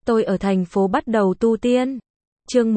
Tôi ở thành phố bắt đầu tu tiên. Chương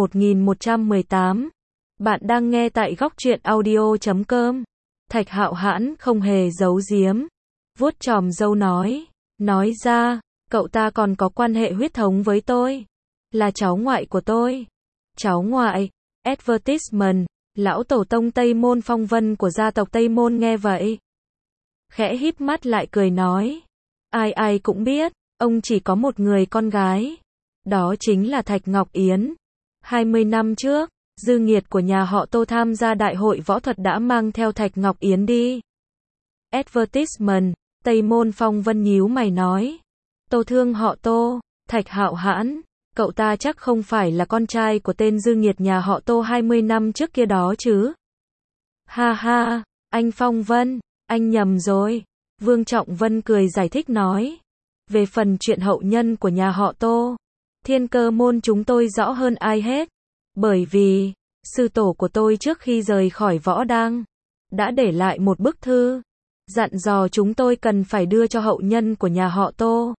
1118. Bạn đang nghe tại góc truyện audio.com. Thạch Hạo Hãn không hề giấu giếm, vuốt chòm râu nói ra, cậu ta còn có quan hệ huyết thống với tôi, là cháu ngoại của tôi. Cháu ngoại? Advertisement, lão tổ tông Tây Môn Phong Vân của gia tộc Tây Môn nghe vậy, khẽ híp mắt lại cười nói, ai cũng biết, ông chỉ có một người con gái, đó chính là Thạch Ngọc Yến. 20 năm trước, dư nghiệt của nhà họ Tô tham gia đại hội võ thuật đã mang theo Thạch Ngọc Yến đi. Advertisement, Tây Môn Phong Vân nhíu mày nói, Tô thương họ Tô, Thạch Hạo Hãn, cậu ta chắc không phải là con trai của tên dư nghiệt nhà họ Tô 20 năm trước kia đó chứ? Ha ha, anh Phong Vân, anh nhầm rồi. Vương Trọng Vân cười giải thích nói, về phần chuyện hậu nhân của nhà họ Tô, Thiên Cơ môn chúng tôi rõ hơn ai hết, bởi vì sư tổ của tôi trước khi rời khỏi võ đang đã để lại một bức thư, dặn dò chúng tôi cần phải đưa cho hậu nhân của nhà họ Tô.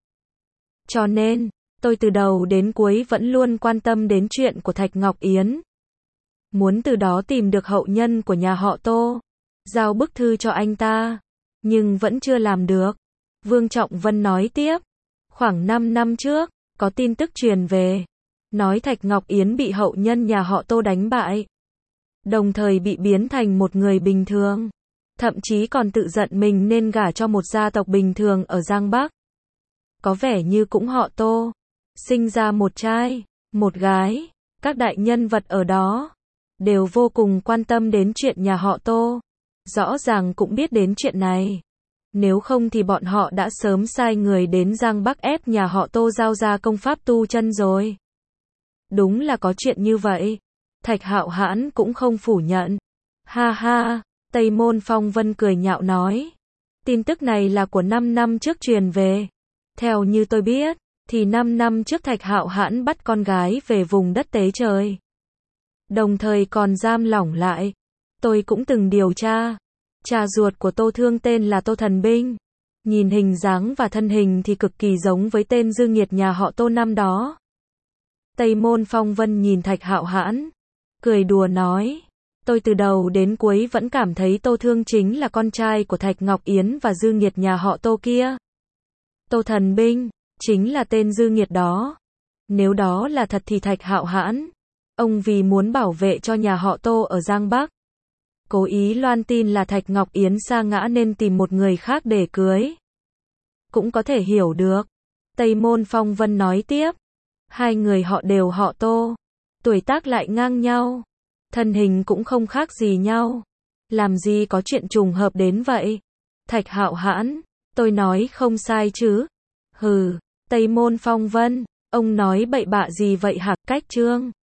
Cho nên, tôi từ đầu đến cuối vẫn luôn quan tâm đến chuyện của Thạch Ngọc Yến. Muốn từ đó tìm được hậu nhân của nhà họ Tô, giao bức thư cho anh ta, nhưng vẫn chưa làm được. Vương Trọng Vân nói tiếp, khoảng 5 năm trước, có tin tức truyền về, nói Thạch Ngọc Yến bị hậu nhân nhà họ Tô đánh bại, đồng thời bị biến thành một người bình thường, thậm chí còn tự giận mình nên gả cho một gia tộc bình thường ở Giang Bắc. Có vẻ như cũng họ Tô, sinh ra một trai, một gái, các đại nhân vật ở đó đều vô cùng quan tâm đến chuyện nhà họ Tô, rõ ràng cũng biết đến chuyện này. Nếu không thì bọn họ đã sớm sai người đến Giang Bắc ép nhà họ Tô giao ra công pháp tu chân rồi. Đúng là có chuyện như vậy. Thạch Hạo Hãn cũng không phủ nhận. Ha ha, Tây Môn Phong Vân cười nhạo nói, tin tức này là của 5 năm trước truyền về. Theo như tôi biết, thì 5 năm trước Thạch Hạo Hãn bắt con gái về vùng đất Tế Trời, đồng thời còn giam lỏng lại. Tôi cũng từng điều tra. Cha ruột của Tô Thương tên là Tô Thần Binh. Nhìn hình dáng và thân hình thì cực kỳ giống với tên dư nghiệt nhà họ Tô năm đó. Tây Môn Phong Vân nhìn Thạch Hạo Hãn, cười đùa nói, tôi từ đầu đến cuối vẫn cảm thấy Tô Thương chính là con trai của Thạch Ngọc Yến và dư nghiệt nhà họ Tô kia. Tô Thần Binh, chính là tên dư nghiệt đó. Nếu đó là thật thì Thạch Hạo Hãn, ông vì muốn bảo vệ cho nhà họ Tô ở Giang Bắc, cố ý loan tin là Thạch Ngọc Yến sa ngã nên tìm một người khác để cưới. Cũng có thể hiểu được. Tây Môn Phong Vân nói tiếp, hai người họ đều họ Tô, tuổi tác lại ngang nhau, thân hình cũng không khác gì nhau, làm gì có chuyện trùng hợp đến vậy? Thạch Hạo Hãn, tôi nói không sai chứ? Hừ, Tây Môn Phong Vân, ông nói bậy bạ gì vậy hả? Cách Trương